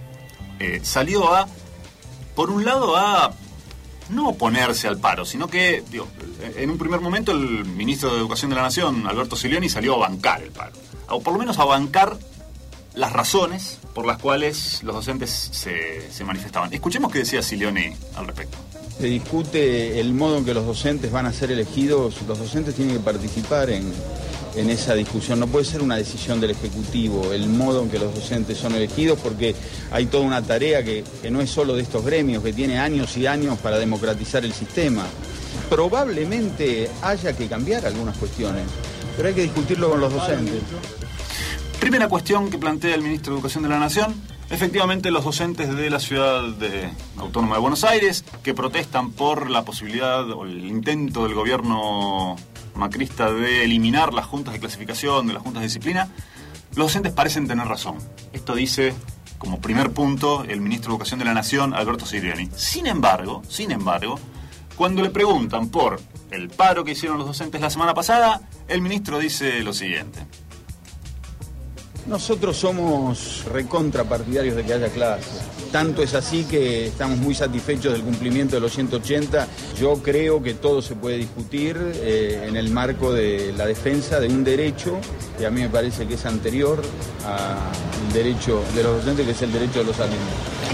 salió por un lado a no oponerse al paro, sino que, en un primer momento el ministro de Educación de la Nación, Alberto Silioni, salió a bancar el paro, o por lo menos a bancar las razones por las cuales los docentes se manifestaban. Escuchemos qué decía Silioni al respecto.
Se discute el modo en que los docentes van a ser elegidos. Los docentes tienen que participar en esa discusión. No puede ser una decisión del Ejecutivo el modo en que los docentes son elegidos, porque hay toda una tarea que no es solo de estos gremios, que tiene años y años para democratizar el sistema. Probablemente haya que cambiar algunas cuestiones, pero hay que discutirlo con los docentes.
Primera cuestión que plantea el ministro de Educación de la Nación. Efectivamente, los docentes de la ciudad autónoma de Buenos Aires, que protestan por la posibilidad o el intento del gobierno macrista de eliminar las juntas de clasificación, de las juntas de disciplina, los docentes parecen tener razón. Esto dice, como primer punto, el ministro de Educación de la Nación, Alberto Silioni. Sin embargo, Cuando le preguntan por el paro que hicieron los docentes la semana pasada, el ministro dice lo siguiente.
Nosotros somos recontrapartidarios de que haya clases. Tanto es así que estamos muy satisfechos del cumplimiento de los 180. Yo creo que todo se puede discutir en el marco de la defensa de un derecho que a mí me parece que es anterior al derecho de los docentes, que es el derecho de los alumnos.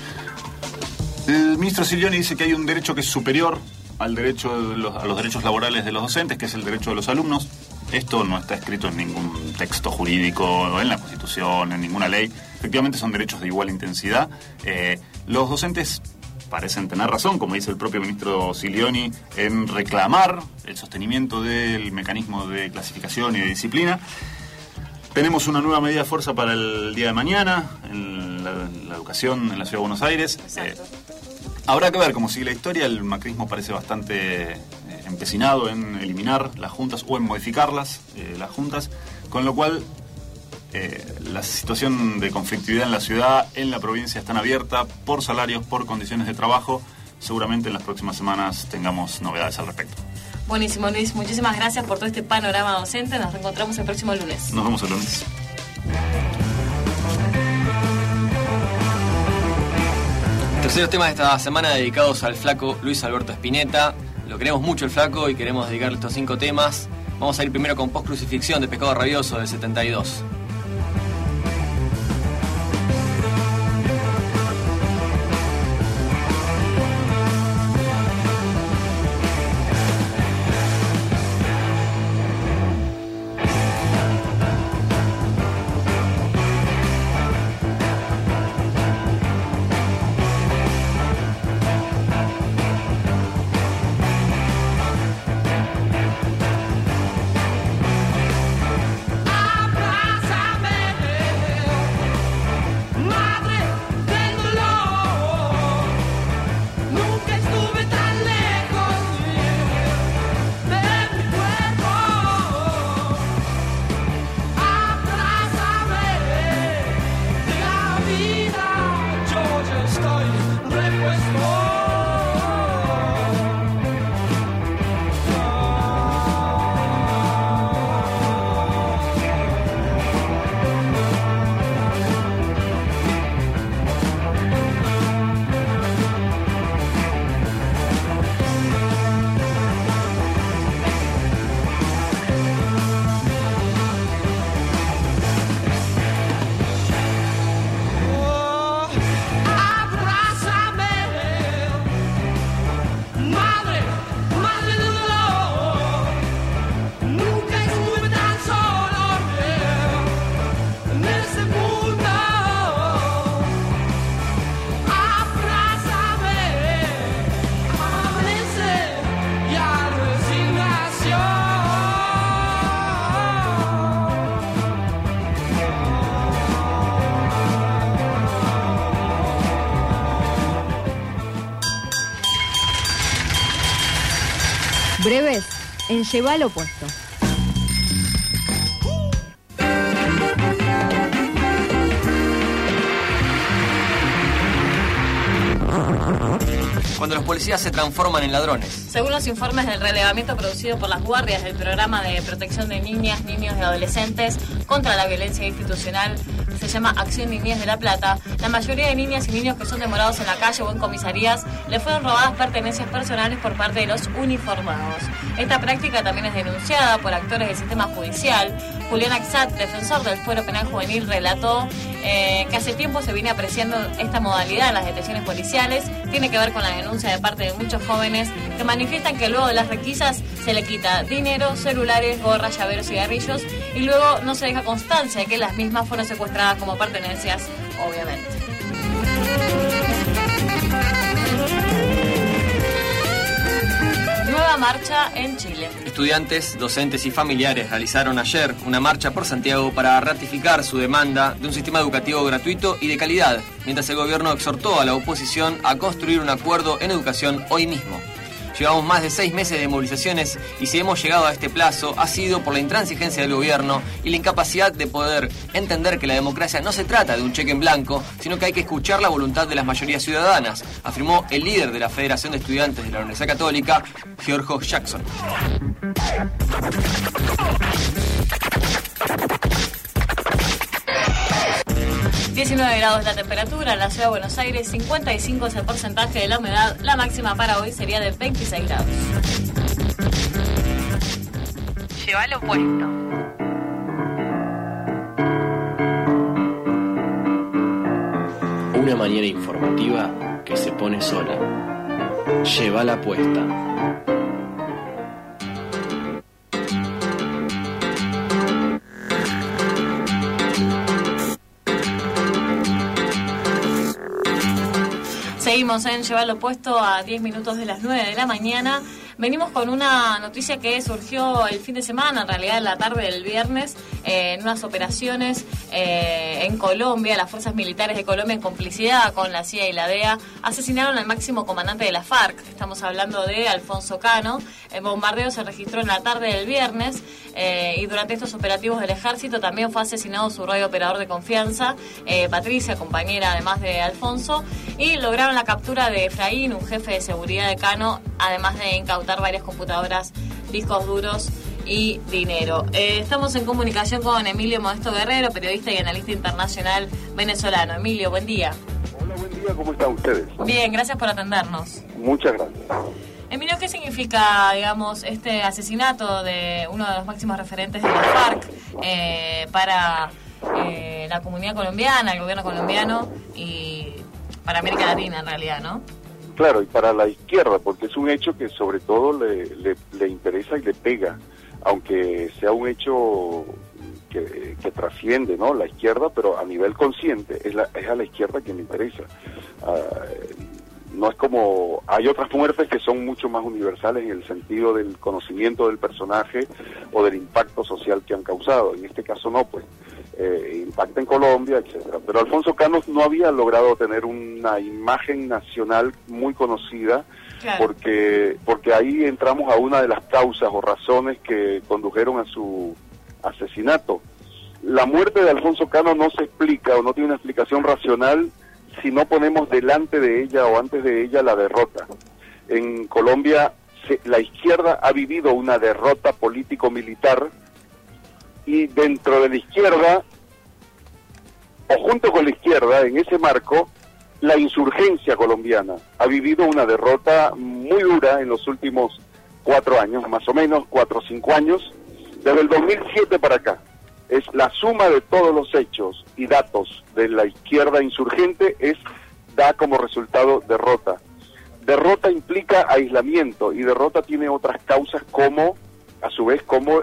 El ministro Silioni dice que hay un derecho que es superior al derecho a los derechos laborales de los docentes, que es el derecho de los alumnos. Esto no está escrito en ningún texto jurídico, en la Constitución, en ninguna ley. Efectivamente son derechos de igual intensidad. Los docentes parecen tener razón, como dice el propio ministro Silioni, en reclamar el sostenimiento del mecanismo de clasificación y de disciplina. Tenemos una nueva medida de fuerza para el día de mañana en la educación en la Ciudad de Buenos Aires. Habrá que ver cómo sigue la historia. El macrismo parece bastante empecinado en eliminar las juntas o en modificarlas, las juntas, con lo cual la situación de conflictividad en la ciudad, en la provincia, están abierta por salarios, por condiciones de trabajo. Seguramente en las próximas semanas tengamos novedades al respecto.
Buenísimo, Luis. Muchísimas gracias por todo este panorama docente. Nos reencontramos el próximo lunes.
Nos vemos el lunes.
Terceros temas de esta semana dedicados al flaco Luis Alberto Spinetta. Lo queremos mucho el flaco y queremos dedicarle estos 5 temas. Vamos a ir primero con Post Crucifixión de Pescado Rabioso del 72.
Breves en Lleva lo Opuesto.
Cuando los policías se transforman en ladrones.
Según los informes del relevamiento producido por las guardias del programa de protección de niñas, niños y adolescentes contra la violencia institucional, se llama Acción Niñez de La Plata, la mayoría de niñas y niños que son demorados en la calle o en comisarías les fueron robadas pertenencias personales por parte de los uniformados. Esta práctica también es denunciada por actores del sistema judicial. Julián Axat, defensor del Fuero Penal Juvenil, relató que hace tiempo se viene apreciando esta modalidad en las detenciones policiales. Tiene que ver con la denuncia de parte de muchos jóvenes que manifiestan que luego de las requisas se le quita dinero, celulares, gorras, llaveros, cigarrillos y luego no se deja constancia de que las mismas fueron secuestradas como pertenencias, obviamente. Nueva marcha en Chile.
Estudiantes, docentes y familiares realizaron ayer una marcha por Santiago para ratificar su demanda de un sistema educativo gratuito y de calidad, mientras el gobierno exhortó a la oposición a construir un acuerdo en educación hoy mismo. Llevamos más de 6 meses de movilizaciones y si hemos llegado a este plazo ha sido por la intransigencia del gobierno y la incapacidad de poder entender que la democracia no se trata de un cheque en blanco, sino que hay que escuchar la voluntad de las mayorías ciudadanas, afirmó el líder de la Federación de Estudiantes de la Universidad Católica, Giorgio Jackson.
19 grados la temperatura en la ciudad de Buenos Aires, 55 es el porcentaje de la humedad, la máxima para hoy sería de 26 grados.
Llévalo puesto.
Una mañana informativa que se pone sola. Llévala puesta.
Seguimos en Llevarlo Puesto a 10 minutos de las 9 de la mañana. Venimos con una noticia que surgió el fin de semana, en realidad en la tarde del viernes, en unas operaciones en Colombia. Las fuerzas militares de Colombia, en complicidad con la CIA y la DEA, asesinaron al máximo comandante de la FARC. Estamos hablando de Alfonso Cano. El bombardeo se registró en la tarde del viernes y durante estos operativos del ejército también fue asesinado su radiooperador de confianza, Patricia, compañera además de Alfonso, y lograron la captura de Efraín, un jefe de seguridad de Cano, además de incautar varias computadoras, discos duros y dinero. Estamos en comunicación con Emilio Modesto Guerrero, periodista y analista internacional venezolano. Emilio, buen día.
Hola, buen día, ¿cómo están ustedes?
Bien, gracias por atendernos.
Muchas gracias.
Emilio, ¿qué significa, digamos, este asesinato de uno de los máximos referentes de la FARC para la comunidad colombiana, el gobierno colombiano y para América Latina en realidad, ¿no?
Claro, y para la izquierda, porque es un hecho que sobre todo le interesa y le pega, aunque sea un hecho que trasciende, ¿no?, la izquierda, pero a nivel consciente es a la izquierda que le interesa. No es como... Hay otras muertes que son mucho más universales en el sentido del conocimiento del personaje o del impacto social que han causado. En este caso no, pues impacta en Colombia, etcétera. Pero Alfonso Cano no había logrado tener una imagen nacional muy conocida, claro, porque ahí entramos a una de las causas o razones que condujeron a su asesinato. La muerte de Alfonso Cano no se explica o no tiene una explicación racional si no ponemos delante de ella o antes de ella la derrota. En Colombia la izquierda ha vivido una derrota político-militar y dentro de la izquierda, o junto con la izquierda, en ese marco, la insurgencia colombiana ha vivido una derrota muy dura en los últimos 4 años, más o menos 4 o 5 años, desde el 2007 para acá. Es la suma de todos los hechos y datos de la izquierda insurgente da como resultado derrota. Derrota implica aislamiento y derrota tiene otras causas como, a su vez, como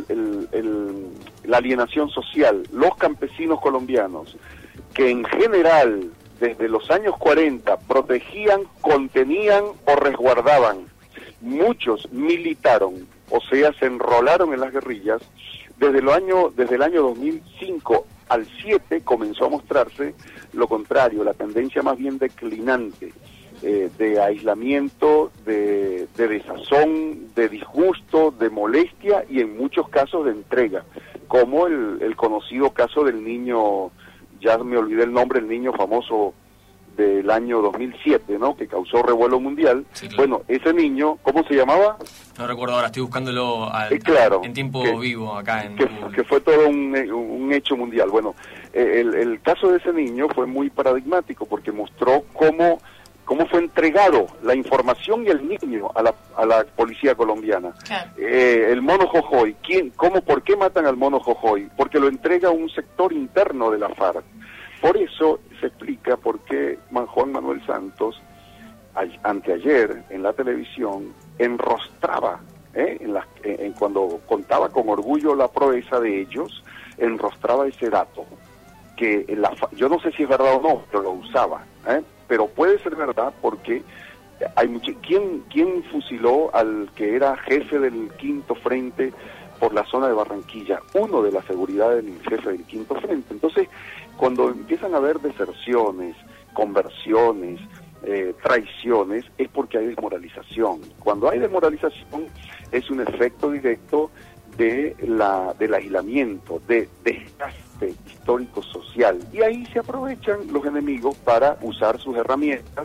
la alienación social. Los campesinos colombianos, que en general desde los años 40 protegían, contenían o resguardaban, muchos militaron, o sea, se enrolaron en las guerrillas. Desde el año 2005 al 7 comenzó a mostrarse lo contrario, la tendencia más bien declinante, de aislamiento, de desazón, de disgusto, de molestia y en muchos casos de entrega, como el conocido caso del niño, ya me olvidé el nombre, el niño famoso del año 2007, ¿no?, que causó revuelo mundial. Sí, claro. Bueno, ese niño, ¿cómo se llamaba?
No recuerdo ahora, estoy buscándolo
claro,
en tiempo vivo acá en
que fue todo un hecho mundial. Bueno, el caso de ese niño fue muy paradigmático porque mostró cómo fue entregado la información y el niño a la policía colombiana. Claro. El mono Jojoy, ¿por qué matan al mono Jojoy? Porque lo entrega un sector interno de la FARC. Por eso se explica por qué Juan Manuel Santos, anteayer en la televisión, enrostraba, cuando contaba con orgullo la proeza de ellos, enrostraba ese dato, que yo no sé si es verdad o no, pero lo usaba, pero puede ser verdad porque hay ¿quién fusiló al que era jefe del Quinto Frente por la zona de Barranquilla? Uno de la seguridad del jefe del Quinto Frente. Entonces, cuando empiezan a haber deserciones, conversiones, traiciones, es porque hay desmoralización. Cuando hay desmoralización es un efecto directo del aislamiento, de desgaste histórico social, y ahí se aprovechan los enemigos para usar sus herramientas,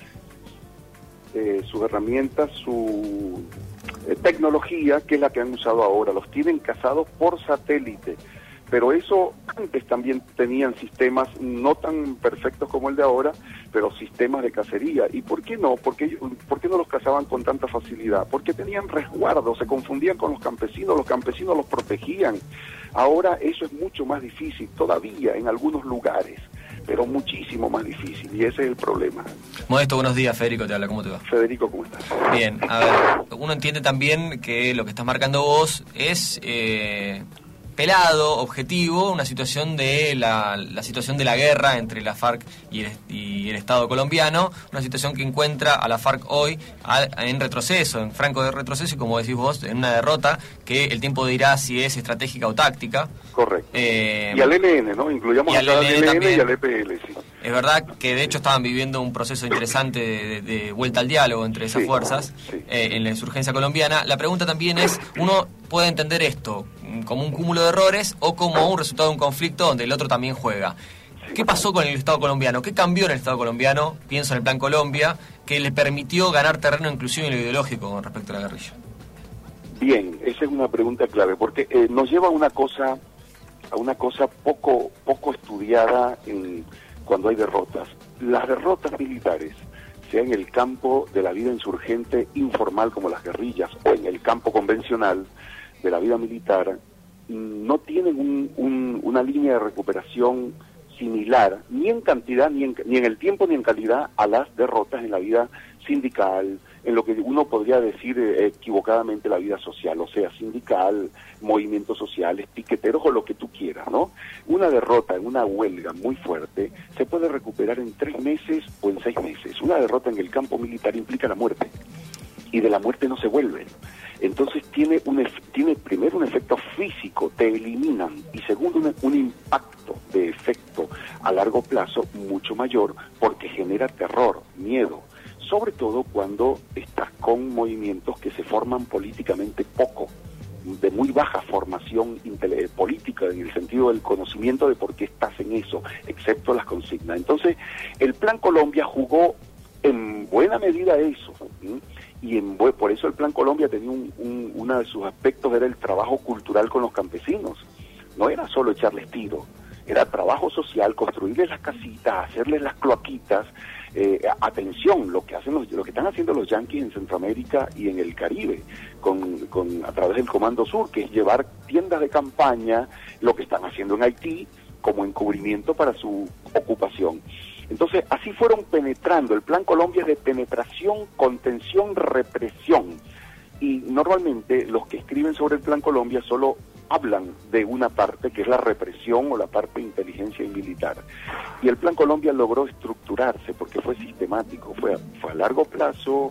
su tecnología, que es la que han usado ahora. Los tienen cazados por satélite, pero eso antes también tenían sistemas no tan perfectos como el de ahora, pero sistemas de cacería. ¿Y por qué no? ¿Por qué no los cazaban con tanta facilidad? Porque tenían resguardo, se confundían con los campesinos los protegían. Ahora eso es mucho más difícil, todavía en algunos lugares, pero muchísimo más difícil, y ese es el problema.
Modesto, buenos días. Federico te habla, ¿cómo te va?
Federico, ¿cómo estás?
Bien, a ver, uno entiende también que lo que estás marcando vos es pelado, objetivo, una situación de la situación de la guerra entre la FARC y el Estado colombiano, una situación que encuentra a la FARC hoy en retroceso, en franco de retroceso, y como decís vos, en una derrota que el tiempo dirá si es estratégica o táctica.
Correcto. Y al ELN, ¿no? Incluyamos al ELN y al EPL, sí.
Es verdad que de hecho estaban viviendo un proceso interesante de vuelta al diálogo entre esas fuerzas en la insurgencia colombiana. La pregunta también es, uno puede entender esto como un cúmulo de errores o como un resultado de un conflicto donde el otro también juega. ¿Qué pasó con el Estado colombiano? ¿Qué cambió en el Estado colombiano? Pienso en el Plan Colombia, que le permitió ganar terreno inclusive en lo ideológico con respecto a la guerrilla.
Bien, esa es una pregunta clave, porque nos lleva a una cosa poco estudiada cuando hay derrotas. Las derrotas militares, sea en el campo de la vida insurgente informal como las guerrillas o en el campo convencional de la vida militar, no tienen una línea de recuperación similar, ni en cantidad, ni en el tiempo, ni en calidad, a las derrotas en la vida sindical, en lo que uno podría decir equivocadamente la vida social, o sea, sindical, movimientos sociales, piqueteros o lo que tú quieras, ¿no? Una derrota en una huelga muy fuerte se puede recuperar en 3 meses o en 6 meses. Una derrota en el campo militar implica la muerte, y de la muerte no se vuelve. Entonces tiene primero un efecto físico, te eliminan, y segundo un impacto de efecto a largo plazo mucho mayor, porque genera terror, miedo, sobre todo cuando estás con movimientos que se forman políticamente poco, de muy baja formación política, en el sentido del conocimiento de por qué estás en eso, excepto las consignas. Entonces, el Plan Colombia jugó en buena medida eso, ¿sí? Y por eso el Plan Colombia tenía uno de sus aspectos, era el trabajo cultural con los campesinos. No era solo echarles tiro, era trabajo social, construirles las casitas, hacerles las cloaquitas. Atención, lo que están haciendo los yanquis en Centroamérica y en el Caribe, a través del Comando Sur, que es llevar tiendas de campaña, lo que están haciendo en Haití como encubrimiento para su ocupación. Entonces, así fueron penetrando. El Plan Colombia es de penetración, contención, represión. Y normalmente los que escriben sobre el Plan Colombia solo hablan de una parte, que es la represión o la parte de inteligencia y militar. Y el Plan Colombia logró estructurarse porque fue sistemático, fue a largo plazo.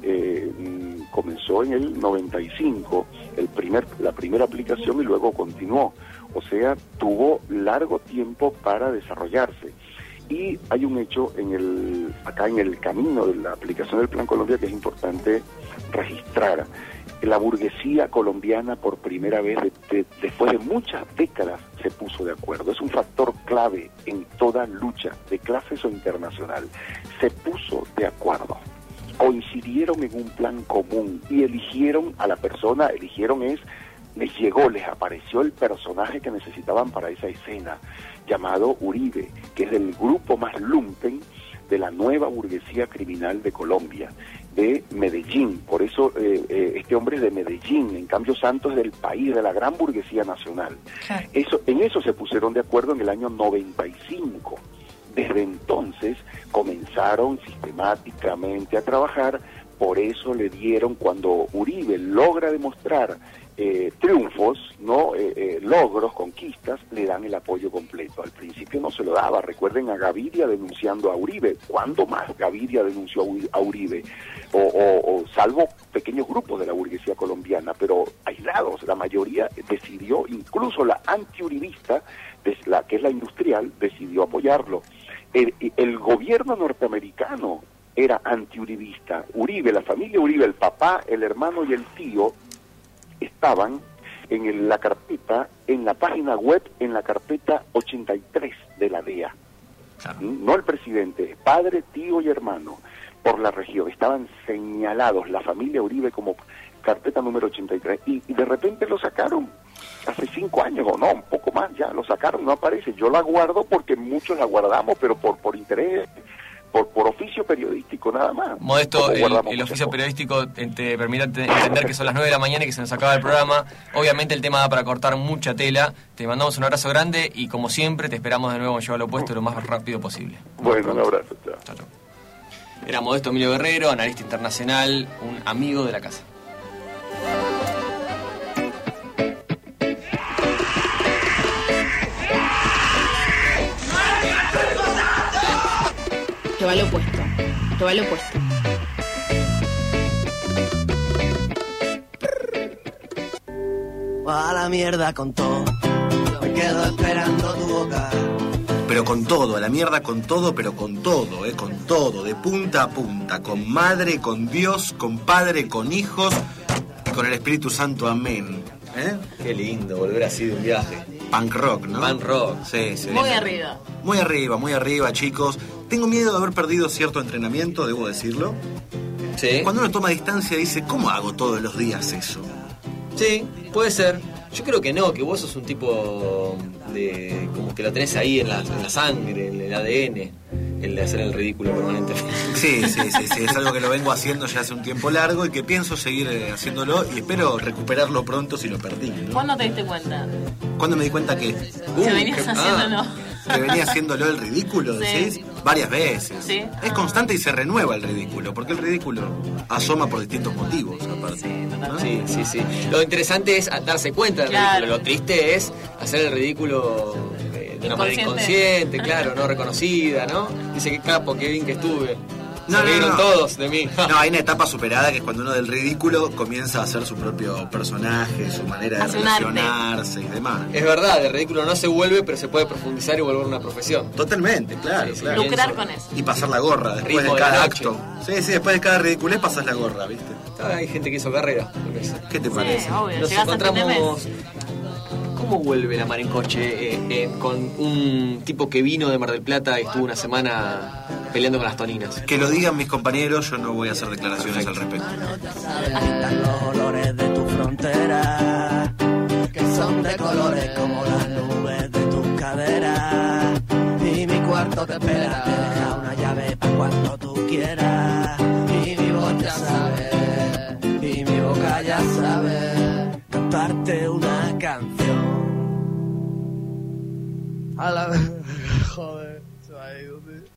Comenzó en el 95, la primera aplicación, y luego continuó. O sea, tuvo largo tiempo para desarrollarse. Y hay un hecho acá en el camino de la aplicación del Plan Colombia que es importante registrar. La burguesía colombiana por primera vez después de muchas décadas se puso de acuerdo. Es un factor clave en toda lucha de clases o internacional. Se puso de acuerdo, coincidieron en un plan común y eligieron a la persona, les apareció el personaje que necesitaban para esa escena, llamado Uribe, que es del grupo más lumpen de la nueva burguesía criminal de Colombia, de Medellín. Por eso este hombre es de Medellín, en cambio Santos es del país, de la gran burguesía nacional. Claro. En eso se pusieron de acuerdo en el año 95. Desde entonces comenzaron sistemáticamente a trabajar. Por eso le dieron, cuando Uribe logra demostrar triunfos, logros, conquistas, le dan el apoyo completo. Al principio no se lo daba. Recuerden a Gaviria denunciando a Uribe. ¿Cuándo más Gaviria denunció a Uribe? O salvo pequeños grupos de la burguesía colombiana, pero aislados. La mayoría decidió, incluso la antiuribista, que es la industrial, decidió apoyarlo. El gobierno norteamericano era antiuribista. Uribe, la familia Uribe, el papá, el hermano y el tío estaban en la carpeta, en la página web, en la carpeta 83 de la DEA. No el presidente, padre, tío y hermano, por la región. Estaban señalados la familia Uribe como carpeta número 83 y de repente lo sacaron hace 5 años o no, un poco más ya, lo sacaron, no aparece. Yo la guardo porque muchos la guardamos, pero por interés, por oficio periodístico nada más.
Modesto, el oficio periodístico te permite entender que son las 9 de la mañana y que se nos acaba el programa. Obviamente el tema da para cortar mucha tela. Te mandamos un abrazo grande y como siempre te esperamos de nuevo en Llévalo Puesto lo más rápido posible.
Bueno, un abrazo.
Chao. Era Modesto Emilio Guerrero, analista internacional, un amigo de la casa.
Llévalo puesto. Llévalo puesto.
A la mierda con todo. Me quedo esperando tu boca.
Pero con todo, a la mierda con todo, pero con todo, de punta a punta, con madre, con Dios, con padre, con hijos y con el Espíritu Santo, amén.
Qué lindo volver así de un viaje.
Punk rock, ¿no?
Punk rock.
Sí.
Muy arriba.
Muy arriba, chicos. Tengo miedo de haber perdido cierto entrenamiento, debo decirlo.
Sí.
Cuando uno toma distancia dice, ¿cómo hago todos los días eso?
Sí, puede ser. Yo creo que no, que vos sos un tipo de... como que lo tenés ahí en la sangre, en el ADN, el de hacer el ridículo permanentemente.
Sí, es algo que lo vengo haciendo ya hace un tiempo largo y que pienso seguir haciéndolo y espero recuperarlo pronto si lo perdí, ¿no?
¿Cuándo te diste cuenta?
¿Cuándo me di cuenta que...
que venías haciéndolo.
Que venía haciéndolo el ridículo, decís, varias veces.
Sí.
Es constante y se renueva el ridículo, porque el ridículo asoma por distintos motivos, aparte. ¿No?
Sí. Lo interesante es darse cuenta del ridículo, lo triste es hacer el ridículo de una manera inconsciente, claro, no reconocida, ¿no? Dice, qué capo, qué bien que estuve. Se rieron todos de mí.
No, hay una etapa superada que es cuando uno del ridículo comienza a hacer su propio personaje, su manera de relacionarse y demás.
Es verdad, el ridículo no se vuelve, pero se puede profundizar y volver una profesión.
Totalmente, claro.
Lucrar con eso.
Y pasar la gorra después de cada acto. Sí, después de cada ridiculez pasas la gorra, ¿viste?
Hay gente que hizo carrera con eso.
¿Qué te parece?
Obvio,
nos encontramos... ¿Cómo vuelve la mar en coche con un tipo que vino de Mar del Plata y estuvo una semana peleando con las toninas?
Que lo digan mis compañeros, yo no voy a hacer declaraciones al respecto.
Están los olores de tu frontera, que son de colores como las nubes de tus caderas. Y mi cuarto te espera, te deja una llave para cuando tú quieras. Y mi voz ya sabe, y mi boca ya sabe cantarte una canción. A la vez.